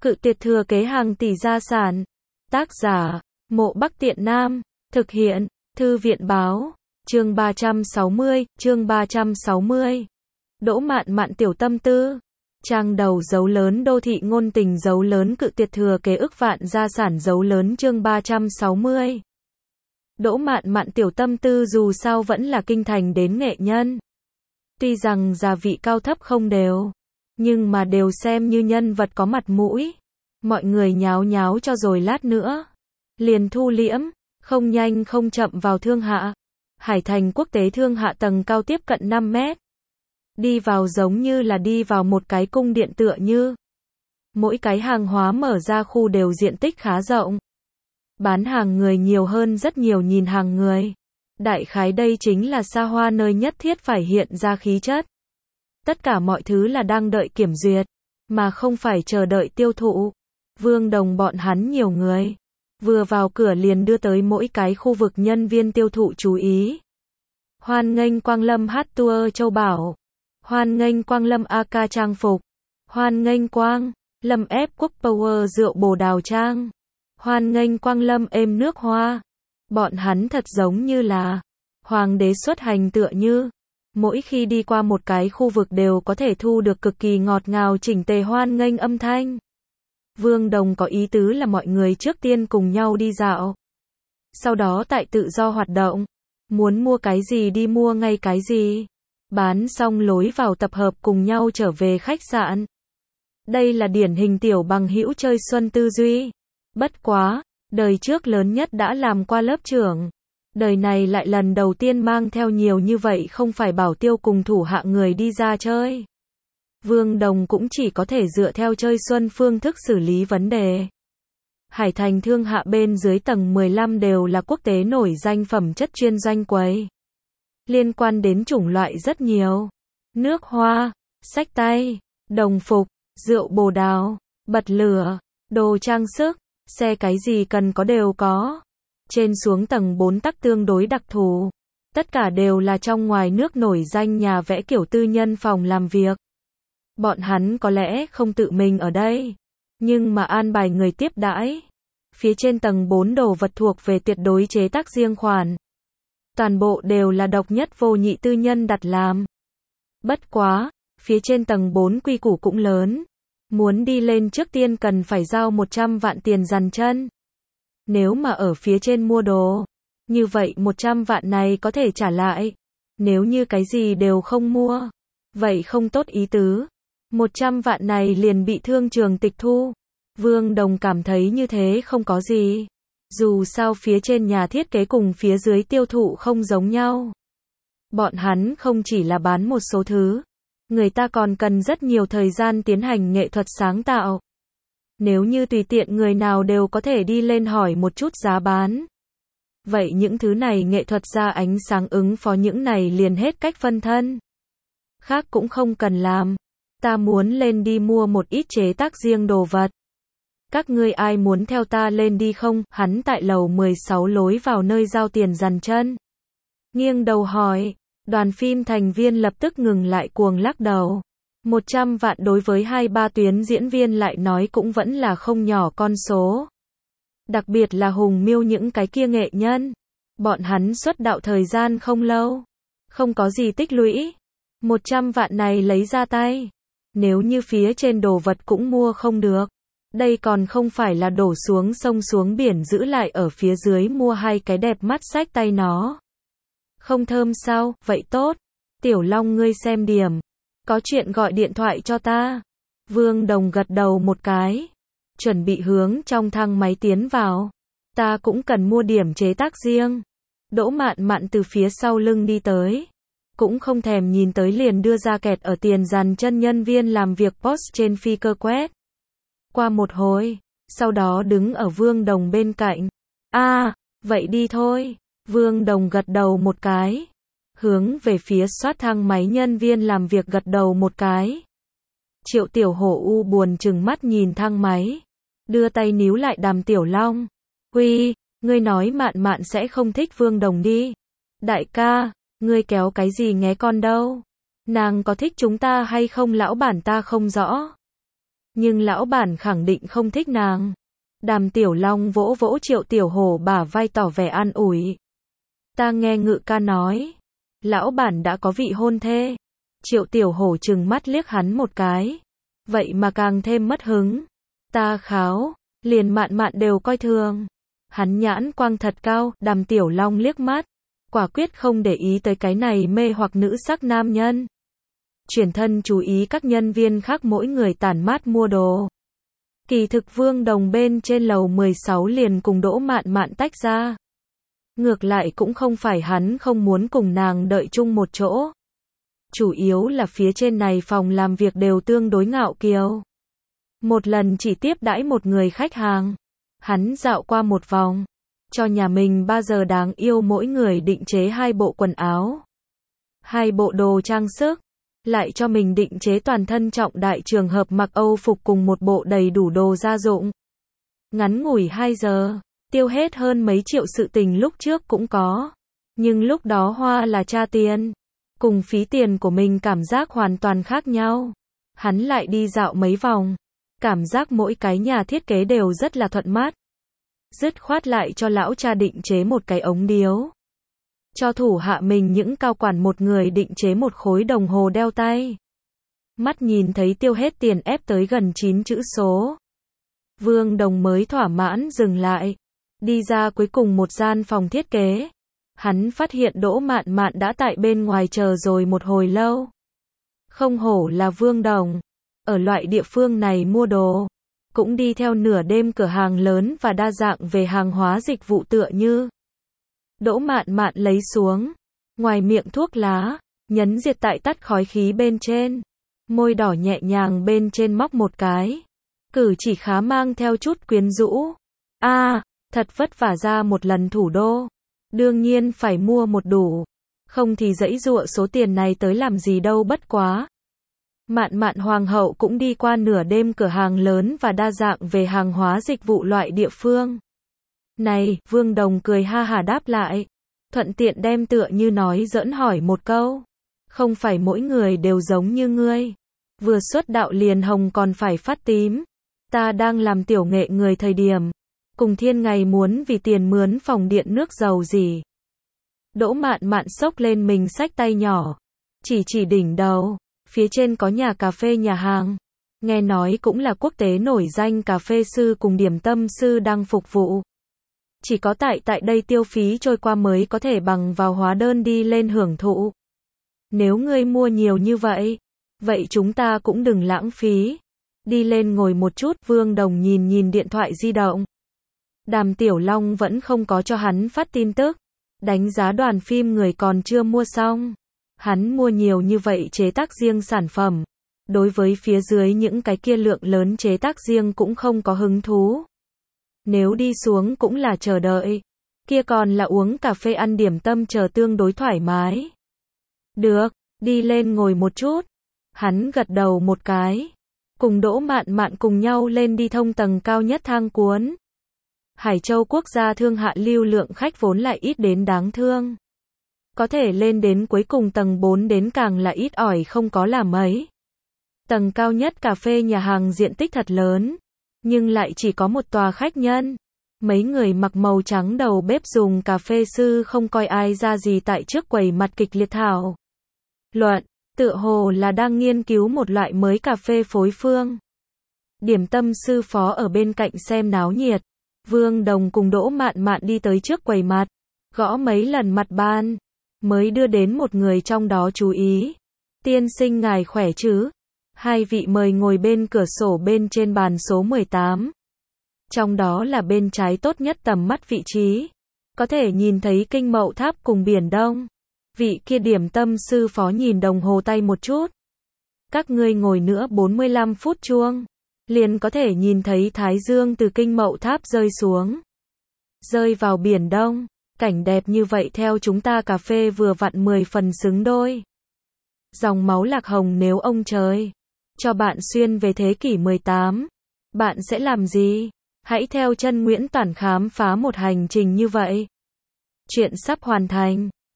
Cự tuyệt thừa kế hàng tỷ gia sản. Tác giả, Mộ Bắc Tiện Nam. Thực hiện, Thư viện báo. Chương 360, chương 360. Đỗ Mạn Mạn tiểu tâm tư. Trang đầu dấu lớn đô thị ngôn tình dấu lớn cự tuyệt thừa kế ức vạn gia sản dấu lớn chương 360. Đỗ Mạn Mạn tiểu tâm tư dù sao vẫn là kinh thành đến nghệ nhân. Tuy rằng gia vị cao thấp không đều, nhưng mà đều xem như nhân vật có mặt mũi. Mọi người nháo nháo cho rồi lát nữa liền thu liễm, không nhanh không chậm vào Thương Hạ. Hải thành quốc tế Thương Hạ tầng cao tiếp cận 5 mét. Đi vào giống như là đi vào một cái cung điện tựa như. Mỗi cái hàng hóa mở ra khu đều diện tích khá rộng. Bán hàng người nhiều hơn rất nhiều nhìn hàng người. Đại khái đây chính là xa hoa nơi nhất thiết phải hiện ra khí chất. Tất cả mọi thứ là đang đợi kiểm duyệt, mà không phải chờ đợi tiêu thụ. Vương Đồng bọn hắn nhiều người. Vừa vào cửa liền đưa tới mỗi cái khu vực nhân viên tiêu thụ chú ý. Hoan nghênh Quang Lâm hát tour Châu Bảo. Hoan nghênh Quang Lâm AK trang phục. Hoan nghênh Quang Lâm ép quốc power rượu bồ đào trang. Hoan nghênh Quang Lâm êm nước hoa. Bọn hắn thật giống như là hoàng đế xuất hành tựa như. Mỗi khi đi qua một cái khu vực đều có thể thu được cực kỳ ngọt ngào chỉnh tề hoan nghênh âm thanh. Vương Đồng có ý tứ là mọi người trước tiên cùng nhau đi dạo. Sau đó tại tự do hoạt động. Muốn mua cái gì đi mua ngay cái gì. Bán xong lối vào tập hợp cùng nhau trở về khách sạn. Đây là điển hình tiểu bằng hữu chơi xuân tư duy. Bất quá, đời trước lớn nhất đã làm qua lớp trưởng. Đời này lại lần đầu tiên mang theo nhiều như vậy không phải bảo tiêu cùng thủ hạ người đi ra chơi. Vương Đồng cũng chỉ có thể dựa theo chơi xuân phương thức xử lý vấn đề. Hải thành Thương Hạ bên dưới tầng 15 đều là quốc tế nổi danh phẩm chất chuyên doanh quầy. Liên quan đến chủng loại rất nhiều. Nước hoa, xách tay, đồng phục, rượu bồ đào, bật lửa, đồ trang sức, xe cái gì cần có đều có. Trên xuống tầng 4 tắc tương đối đặc thù. Tất cả đều là trong ngoài nước nổi danh nhà vẽ kiểu tư nhân phòng làm việc. Bọn hắn có lẽ không tự mình ở đây, nhưng mà an bài người tiếp đãi. Phía trên tầng 4 đồ vật thuộc về tuyệt đối chế tác riêng khoản. Toàn bộ đều là độc nhất vô nhị tư nhân đặt làm. Bất quá, phía trên tầng 4 quy củ cũng lớn. Muốn đi lên trước tiên cần phải giao 100 vạn tiền dằn chân. Nếu mà ở phía trên mua đồ, như vậy 100 vạn này có thể trả lại. Nếu như cái gì đều không mua, vậy không tốt ý tứ. 100 vạn này liền bị thương trường tịch thu. Vương Đồng cảm thấy như thế không có gì. Dù sao phía trên nhà thiết kế cùng phía dưới tiêu thụ không giống nhau. Bọn hắn không chỉ là bán một số thứ. Người ta còn cần rất nhiều thời gian tiến hành nghệ thuật sáng tạo. Nếu như tùy tiện người nào đều có thể đi lên hỏi một chút giá bán. Vậy những thứ này nghệ thuật ra ánh sáng ứng phó những này liền hết cách phân thân. Khác cũng không cần làm. Ta muốn lên đi mua một ít chế tác riêng đồ vật. Các ngươi ai muốn theo ta lên đi không? Hắn tại lầu 16 lối vào nơi giao tiền dằn chân. Nghiêng đầu hỏi. Đoàn phim thành viên lập tức ngừng lại cuồng lắc đầu. 100 vạn đối với 2-3 tuyến diễn viên lại nói cũng vẫn là không nhỏ con số. Đặc biệt là Hùng Miêu những cái kia nghệ nhân. Bọn hắn xuất đạo thời gian không lâu. Không có gì tích lũy. 100 vạn này lấy ra tay. Nếu như phía trên đồ vật cũng mua không được. Đây còn không phải là đổ xuống sông xuống biển giữ lại ở phía dưới mua hai cái đẹp mắt xách tay nó. Không thơm sao, vậy tốt. Tiểu Long ngươi xem điểm. Có chuyện gọi điện thoại cho ta. Vương Đồng gật đầu một cái. Chuẩn bị hướng trong thang máy tiến vào. Ta cũng cần mua điểm chế tác riêng. Đỗ Mạn Mạn từ phía sau lưng đi tới. Cũng không thèm nhìn tới liền đưa ra kẹt ở tiền dằn chân nhân viên làm việc post trên phi cơ quét. Qua một hồi, sau đó đứng ở Vương Đồng bên cạnh. Vậy đi thôi. Vương Đồng gật đầu một cái. Hướng về phía soát thang máy nhân viên làm việc gật đầu một cái. Triệu Tiểu Hổ u buồn chừng mắt nhìn thang máy. Đưa tay níu lại Đàm Tiểu Long. Huy, ngươi nói Mạn Mạn sẽ không thích Vương Đồng đi. Đại ca, ngươi kéo cái gì nghé con đâu. Nàng có thích chúng ta hay không lão bản ta không rõ. Nhưng lão bản khẳng định không thích nàng. Đàm Tiểu Long vỗ vỗ Triệu Tiểu Hổ bả vai tỏ vẻ an ủi. Ta nghe Ngự ca nói, lão bản đã có vị hôn thê. Triệu Tiểu Hổ trừng mắt liếc hắn một cái. Vậy mà càng thêm mất hứng. Ta kháo, liền Mạn Mạn đều coi thường. Hắn nhãn quang thật cao, Đàm Tiểu Long liếc mắt. Quả quyết không để ý tới cái này mê hoặc nữ sắc nam nhân. Chuyển thân chú ý các nhân viên khác mỗi người tản mát mua đồ. Kỳ thực Vương Đồng bên trên lầu 16 liền cùng Đỗ Mạn Mạn tách ra. Ngược lại cũng không phải hắn không muốn cùng nàng đợi chung một chỗ. Chủ yếu là phía trên này phòng làm việc đều tương đối ngạo kiều. Một lần chỉ tiếp đãi một người khách hàng. Hắn dạo qua một vòng. Cho nhà mình 3 giờ đáng yêu mỗi người định chế 2 bộ quần áo. 2 bộ đồ trang sức. Lại cho mình định chế toàn thân trọng đại trường hợp mặc Âu phục cùng một bộ đầy đủ đồ gia dụng. Ngắn ngủi 2 giờ, tiêu hết hơn mấy triệu. Sự tình lúc trước cũng có. Nhưng lúc đó hoa là cha tiền. Cùng phí tiền của mình cảm giác hoàn toàn khác nhau. Hắn lại đi dạo mấy vòng. Cảm giác mỗi cái nhà thiết kế đều rất là thuận mắt. Dứt khoát lại cho lão cha định chế một cái ống điếu. Cho thủ hạ mình những cao quản một người định chế một khối đồng hồ đeo tay. Mắt nhìn thấy tiêu hết tiền ép tới gần 9 chữ số. Vương Đồng mới thỏa mãn dừng lại. Đi ra cuối cùng một gian phòng thiết kế. Hắn phát hiện Đỗ Mạn Mạn đã tại bên ngoài chờ rồi một hồi lâu. Không hổ là Vương Đồng. Ở loại địa phương này mua đồ. Cũng đi theo nửa đêm cửa hàng lớn và đa dạng về hàng hóa dịch vụ tựa như. Đỗ Mạn Mạn lấy xuống. Ngoài miệng thuốc lá. Nhấn diệt tại tắt khói khí bên trên. Môi đỏ nhẹ nhàng bên trên móc một cái. Cử chỉ khá mang theo chút quyến rũ. Thật vất vả ra một lần thủ đô. Đương nhiên phải mua một đủ. Không thì giãy giụa số tiền này tới làm gì đâu bất quá. Mạn Mạn hoàng hậu cũng đi qua nửa đêm cửa hàng lớn và đa dạng về hàng hóa dịch vụ loại địa phương. Này, Vương Đồng cười ha hả đáp lại. Thuận tiện đem tựa như nói giỡn hỏi một câu. Không phải mỗi người đều giống như ngươi. Vừa xuất đạo liền hồng còn phải phát tím. Ta đang làm tiểu nghệ người thời điểm. Cùng Thiên Ngày muốn vì tiền mướn phòng điện nước dầu gì. Đỗ Mạn Mạn xốc lên mình xách tay nhỏ. Chỉ đỉnh đầu. Phía trên có nhà cà phê nhà hàng. Nghe nói cũng là quốc tế nổi danh cà phê sư cùng điểm tâm sư đang phục vụ. Chỉ có tại đây tiêu phí trôi qua mới có thể bằng vào hóa đơn đi lên hưởng thụ. Nếu ngươi mua nhiều như vậy, vậy chúng ta cũng đừng lãng phí. Đi lên ngồi một chút. Vương Đồng nhìn điện thoại di động. Đàm Tiểu Long vẫn không có cho hắn phát tin tức. Đánh giá đoàn phim người còn chưa mua xong. Hắn mua nhiều như vậy chế tác riêng sản phẩm. Đối với phía dưới những cái kia lượng lớn chế tác riêng cũng không có hứng thú. Nếu đi xuống cũng là chờ đợi. Kia còn là uống cà phê ăn điểm tâm chờ tương đối thoải mái. Được, đi lên ngồi một chút. Hắn gật đầu một cái. Cùng Đỗ Mạn Mạn cùng nhau lên đi thông tầng cao nhất thang cuốn. Hải Châu quốc gia thương hạ lưu lượng khách vốn lại ít đến đáng thương. Có thể lên đến cuối cùng tầng 4 đến càng là ít ỏi không có là mấy. Tầng cao nhất cà phê nhà hàng diện tích thật lớn. Nhưng lại chỉ có một tòa khách nhân. Mấy người mặc màu trắng đầu bếp dùng cà phê sư không coi ai ra gì tại trước quầy mặt kịch liệt thảo luận, tựa hồ là đang nghiên cứu một loại mới cà phê phối phương. Điểm tâm sư phó ở bên cạnh xem náo nhiệt. Vương Đồng cùng Đỗ Mạn Mạn đi tới trước quầy mặt, gõ mấy lần mặt bàn, mới đưa đến một người trong đó chú ý. Tiên sinh ngài khỏe chứ? Hai vị mời ngồi bên cửa sổ bên trên bàn số 18. Trong đó là bên trái tốt nhất tầm mắt vị trí. Có thể nhìn thấy Kinh Mậu Tháp cùng Biển Đông. Vị kia điểm tâm sư phó nhìn đồng hồ tay một chút. Các ngươi ngồi nữa 45 phút chuông. Liền có thể nhìn thấy Thái Dương từ Kinh Mậu Tháp rơi xuống. Rơi vào Biển Đông. Cảnh đẹp như vậy theo chúng ta cà phê vừa vặn 10 phần xứng đôi. Dòng máu lạc hồng nếu ông trời cho bạn xuyên về thế kỷ 18. Bạn sẽ làm gì? Hãy theo chân Nguyễn Toản khám phá một hành trình như vậy. Chuyện sắp hoàn thành.